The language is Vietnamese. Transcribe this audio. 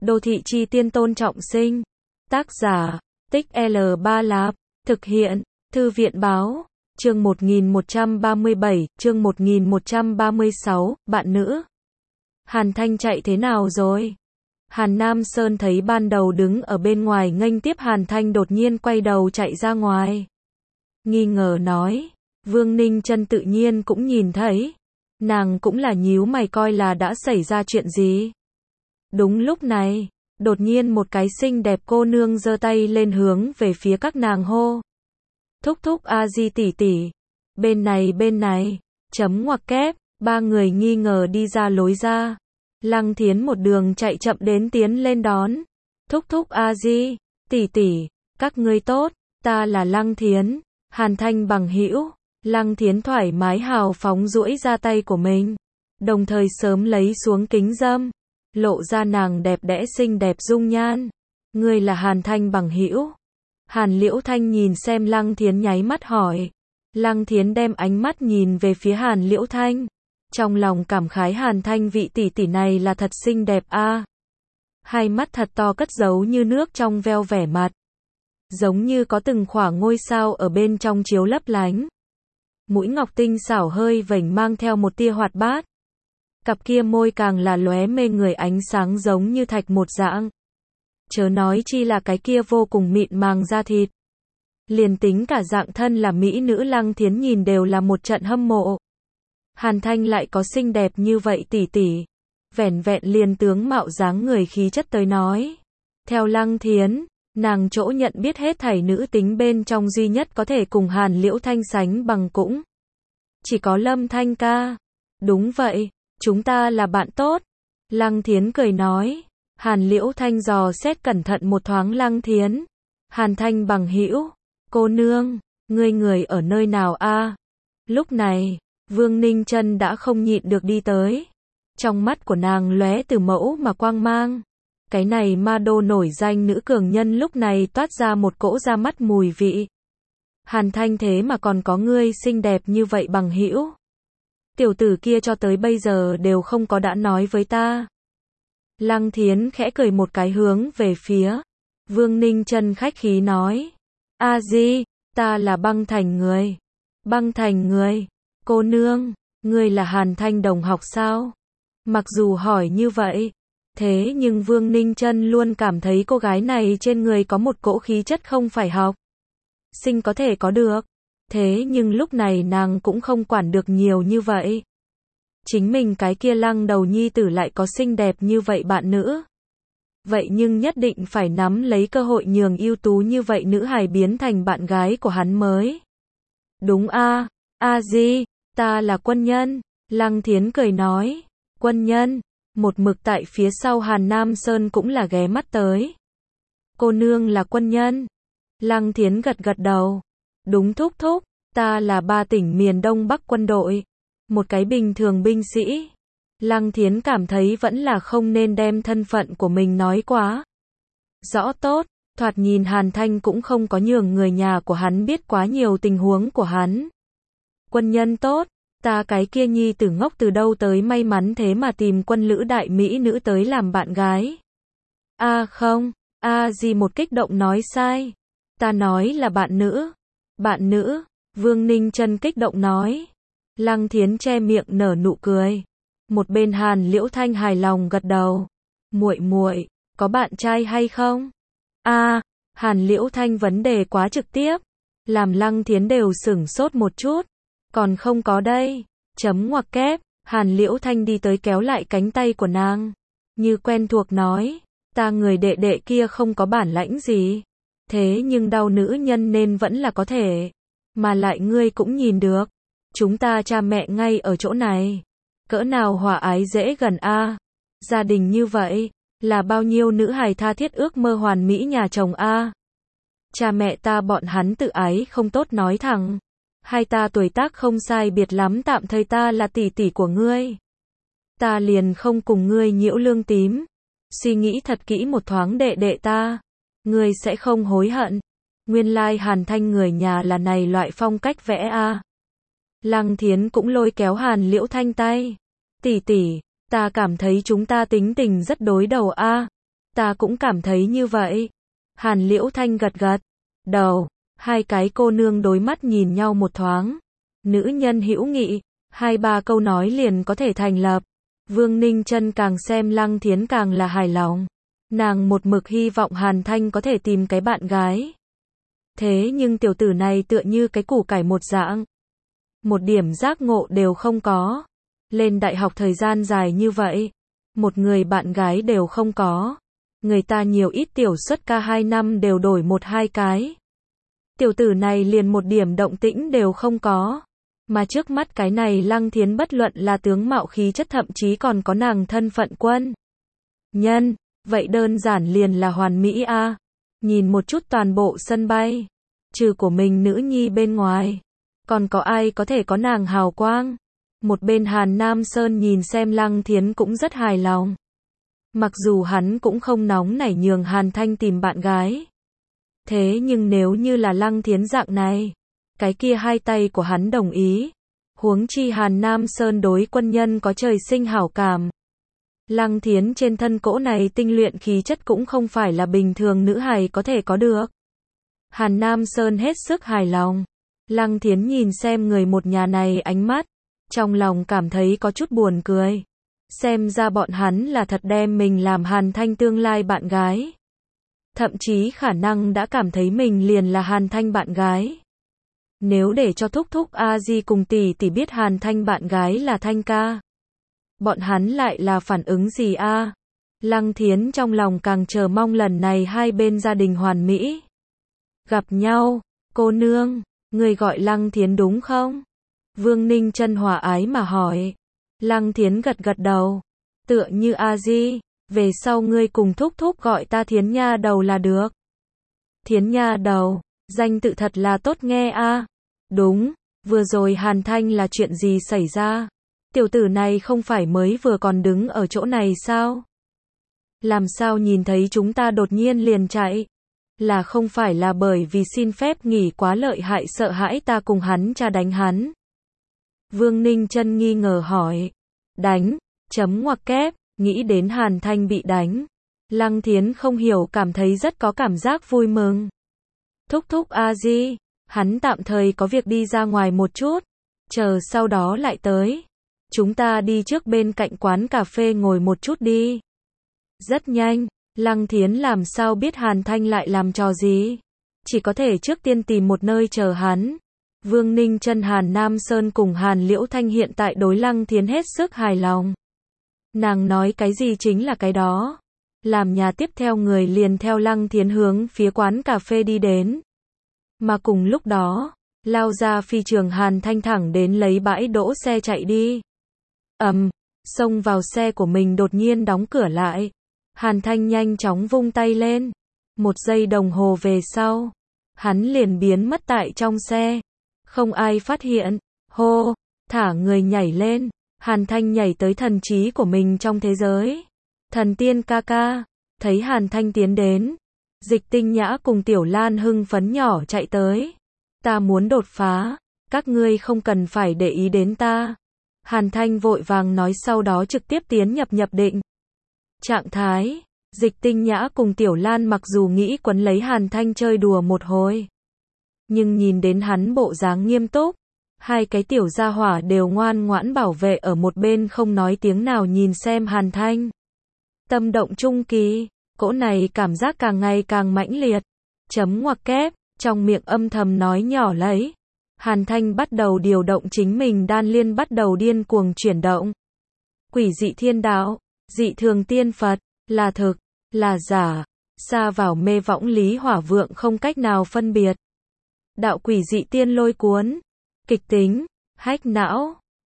Đô thị chi tiên Tôn Trọng Sinh. Tác giả, Tích L Ba Lạp. Thực hiện, Thư viện Báo. Chương 1137, chương 1136, bạn nữ. Hàn Thanh chạy thế nào rồi? Hàn Nam Sơn thấy ban đầu đứng ở bên ngoài nghênh tiếp Hàn Thanh đột nhiên quay đầu chạy ra ngoài. Nghi ngờ nói, Vương Ninh Chân tự nhiên cũng nhìn thấy. Nàng cũng là nhíu mày coi là đã xảy ra chuyện gì. Đúng lúc này, đột nhiên một cái xinh đẹp cô nương giơ tay lên hướng về phía các nàng hô. Thúc thúc a di tỷ tỷ. Bên này, chấm ngoặc kép, ba người nghi ngờ đi ra lối ra. Lăng Thiến một đường chạy chậm đến tiến lên đón. Thúc thúc a di, tỷ tỷ, các ngươi tốt, ta là Lăng Thiến, Hàn Thanh bằng hữu. Lăng Thiến thoải mái hào phóng duỗi ra tay của mình, đồng thời sớm lấy xuống kính râm, lộ ra nàng đẹp đẽ xinh đẹp dung nhan. Ngươi là Hàn Thanh bằng hữu? Hàn Liễu Thanh nhìn xem Lăng Thiến nháy mắt hỏi. Lăng Thiến đem ánh mắt nhìn về phía Hàn Liễu Thanh, trong lòng cảm khái Hàn Thanh vị tỷ tỷ này là thật xinh đẹp a. Hai mắt thật to cất giấu như nước trong veo vẻ mặt, giống như có từng khỏa ngôi sao ở bên trong chiếu lấp lánh. Mũi ngọc tinh xảo hơi vểnh mang theo một tia hoạt bát. Cặp kia môi càng là lóe mê người ánh sáng giống như thạch một dạng. Chớ nói chi là cái kia vô cùng mịn màng da thịt. Liền tính cả dạng thân là mỹ nữ Lăng Thiến nhìn đều là một trận hâm mộ. Hàn Thanh lại có xinh đẹp như vậy tỷ tỷ. Vẻn vẹn liền tướng mạo dáng người khí chất tới nói. Theo Lăng Thiến, nàng chỗ nhận biết hết thảy nữ tính bên trong duy nhất có thể cùng Hàn Liễu Thanh sánh bằng cũng chỉ có Lâm Thanh ca. Đúng vậy, chúng ta là bạn tốt. Lăng Thiến cười nói. Hàn Liễu Thanh dò xét cẩn thận một thoáng Lăng Thiến. Hàn Thanh bằng hữu, cô nương, người ở nơi nào a? Lúc này, Vương Ninh Chân đã không nhịn được đi tới. Trong mắt của nàng lóe từ mẫu mà quang mang. Cái này ma đô nổi danh nữ cường nhân lúc này toát ra một cỗ ra mắt mùi vị. Hàn Thanh thế mà còn có ngươi xinh đẹp như vậy bằng hữu. Tiểu tử kia cho tới bây giờ đều không có đã nói với ta. Lăng Thiến khẽ cười một cái hướng về phía Vương Ninh Chân khách khí nói. A di, ta là Băng Thành người. Băng Thành người, cô nương, ngươi là Hàn Thanh đồng học sao? Mặc dù hỏi như vậy, thế nhưng Vương Ninh Chân luôn cảm thấy cô gái này trên người có một cỗ khí chất không phải học sinh có thể có được. Thế nhưng lúc này nàng cũng không quản được nhiều như vậy. Chính mình cái kia Lăng đầu nhi tử lại có xinh đẹp như vậy bạn nữ. Vậy nhưng nhất định phải nắm lấy cơ hội nhường ưu tú như vậy nữ hài biến thành bạn gái của hắn mới. Đúng a, a di, ta là quân nhân. Lăng Thiến cười nói. Quân nhân, một mực tại phía sau Hàn Nam Sơn cũng là ghé mắt tới. Cô nương là quân nhân. Lăng Thiến gật gật đầu. Đúng thúc thúc, ta là 3 tỉnh miền Đông Bắc quân đội. Một cái bình thường binh sĩ. Lăng Thiến cảm thấy vẫn là không nên đem thân phận của mình nói quá rõ tốt. Thoạt nhìn Hàn Thanh cũng không có nhường người nhà của hắn biết quá nhiều tình huống của hắn. Quân nhân tốt, ta cái kia nhi tử ngốc từ đâu tới may mắn thế mà tìm quân lữ đại mỹ nữ tới làm bạn gái. A không, a gì một kích động nói sai. Ta nói là bạn nữ. Bạn nữ, Vương Ninh Chân kích động nói. Lăng Thiến che miệng nở nụ cười. Một bên Hàn Liễu Thanh hài lòng gật đầu. Muội, có bạn trai hay không? A, Hàn Liễu Thanh vấn đề quá trực tiếp, làm Lăng Thiến đều sửng sốt một chút. Còn không có đây. Chấm ngoặc kép, Hàn Liễu Thanh đi tới kéo lại cánh tay của nàng, như quen thuộc nói, ta người đệ đệ kia không có bản lãnh gì, thế nhưng đau nữ nhân nên vẫn là có thể, mà lại ngươi cũng nhìn được, chúng ta cha mẹ ngay ở chỗ này, cỡ nào hòa ái dễ gần a. Gia đình như vậy, là bao nhiêu nữ hài tha thiết ước mơ hoàn mỹ nhà chồng a. Cha mẹ ta bọn hắn tự ái không tốt nói thẳng. Hai ta tuổi tác không sai biệt lắm, tạm thời ta là tỷ tỷ của ngươi. Ta liền không cùng ngươi nhiễu lương tím. Suy nghĩ thật kỹ một thoáng đệ đệ ta. Ngươi sẽ không hối hận. Nguyên lai Hàn Thanh người nhà là này loại phong cách vẽ a. Lăng Thiến cũng lôi kéo Hàn Liễu Thanh tay. Tỷ tỷ, ta cảm thấy chúng ta tính tình rất đối đầu a. Ta cũng cảm thấy như vậy. Hàn Liễu Thanh gật gật đầu. Hai cái cô nương đối mắt nhìn nhau một thoáng. Nữ nhân hữu nghị, hai ba câu nói liền có thể thành lập. Vương Ninh Chân càng xem Lăng Thiến càng là hài lòng. Nàng một mực hy vọng Hàn Thanh có thể tìm cái bạn gái. Thế nhưng tiểu tử này tựa như cái củ cải một dạng. Một điểm giác ngộ đều không có. Lên đại học thời gian dài như vậy. Một người bạn gái đều không có. Người ta nhiều ít tiểu xuất ca 2 năm đều đổi 1-2 cái. Tiểu tử này liền một điểm động tĩnh đều không có. Mà trước mắt cái này Lăng Thiến bất luận là tướng mạo khí chất thậm chí còn có nàng thân phận quân nhân. Vậy đơn giản liền là hoàn mỹ a. Nhìn một chút toàn bộ sân bay. Trừ của mình nữ nhi bên ngoài. Còn có ai có thể có nàng hào quang. Một bên Hàn Nam Sơn nhìn xem Lăng Thiến cũng rất hài lòng. Mặc dù hắn cũng không nóng nảy nhường Hàn Thanh tìm bạn gái. Thế nhưng nếu như là Lăng Thiến dạng này, cái kia hai tay của hắn đồng ý. Huống chi Hàn Nam Sơn đối quân nhân có trời sinh hảo cảm. Lăng Thiến trên thân cỗ này tinh luyện khí chất cũng không phải là bình thường nữ hài có thể có được. Hàn Nam Sơn hết sức hài lòng. Lăng Thiến nhìn xem người một nhà này ánh mắt, trong lòng cảm thấy có chút buồn cười. Xem ra bọn hắn là thật đem mình làm Hàn Thanh tương lai bạn gái. Thậm chí khả năng đã cảm thấy mình liền là Hàn Thanh bạn gái. Nếu để cho thúc thúc A Di cùng tỷ tỷ biết Hàn Thanh bạn gái là Thanh ca, bọn hắn lại là phản ứng gì a? Lăng Thiến trong lòng càng chờ mong lần này hai bên gia đình hoàn mỹ gặp nhau. Cô nương, người gọi Lăng Thiến đúng không? Vương Ninh Chân hòa ái mà hỏi. Lăng Thiến gật gật đầu. Tựa như A Di, về sau ngươi cùng thúc thúc gọi ta Thiến nha đầu là được. Thiến nha đầu, danh tự thật là tốt nghe a. Đúng, vừa rồi Hàn Thanh là chuyện gì xảy ra? Tiểu tử này không phải mới vừa còn đứng ở chỗ này sao? Làm sao nhìn thấy chúng ta đột nhiên liền chạy? Là không phải là bởi vì xin phép nghỉ quá lợi hại sợ hãi ta cùng hắn cha đánh hắn? Vương Ninh Chân nghi ngờ hỏi. Đánh, chấm ngoặc kép, nghĩ đến Hàn Thanh bị đánh. Lăng Thiến không hiểu cảm thấy rất có cảm giác vui mừng. Thúc thúc A Di, hắn tạm thời có việc đi ra ngoài một chút, chờ sau đó lại tới. Chúng ta đi trước bên cạnh quán cà phê ngồi một chút đi. Rất nhanh, Lăng Thiến làm sao biết Hàn Thanh lại làm trò gì. Chỉ có thể trước tiên tìm một nơi chờ hắn. Vương Ninh Chân Hàn Nam Sơn cùng Hàn Liễu Thanh hiện tại đối Lăng Thiến hết sức hài lòng. Nàng nói cái gì chính là cái đó. Làm nhà tiếp theo người liền theo Lăng Thiến hướng phía quán cà phê đi đến. Mà cùng lúc đó, lao ra phi trường Hàn Thanh thẳng đến lấy bãi đỗ xe chạy đi. Xông vào xe của mình đột nhiên đóng cửa lại. Hàn Thanh nhanh chóng vung tay lên. 1 giây đồng hồ về sau, hắn liền biến mất tại trong xe. Không ai phát hiện. Hô, thả người nhảy lên. Hàn Thanh nhảy tới thần trí của mình trong thế giới. Thần tiên ca ca. Thấy Hàn Thanh tiến đến. Dịch Tinh Nhã cùng Tiểu Lan hưng phấn nhỏ chạy tới. Ta muốn đột phá. Các ngươi không cần phải để ý đến ta. Hàn Thanh vội vàng nói sau đó trực tiếp tiến nhập định trạng thái. Dịch Tinh Nhã cùng Tiểu Lan mặc dù nghĩ quấn lấy Hàn Thanh chơi đùa một hồi, nhưng nhìn đến hắn bộ dáng nghiêm túc, hai cái tiểu gia hỏa đều ngoan ngoãn bảo vệ ở một bên không nói tiếng nào nhìn xem Hàn Thanh. Tâm động trung kỳ, cỗ này cảm giác càng ngày càng mãnh liệt. Chấm ngoặc kép, trong miệng âm thầm nói nhỏ lấy. Hàn Thanh bắt đầu điều động chính mình đan liên bắt đầu điên cuồng chuyển động. Quỷ dị thiên đạo, dị thường tiên Phật, là thực, là giả, xa vào mê võng lý hỏa vượng không cách nào phân biệt. Đạo quỷ dị tiên lôi cuốn, kịch tính, hách não,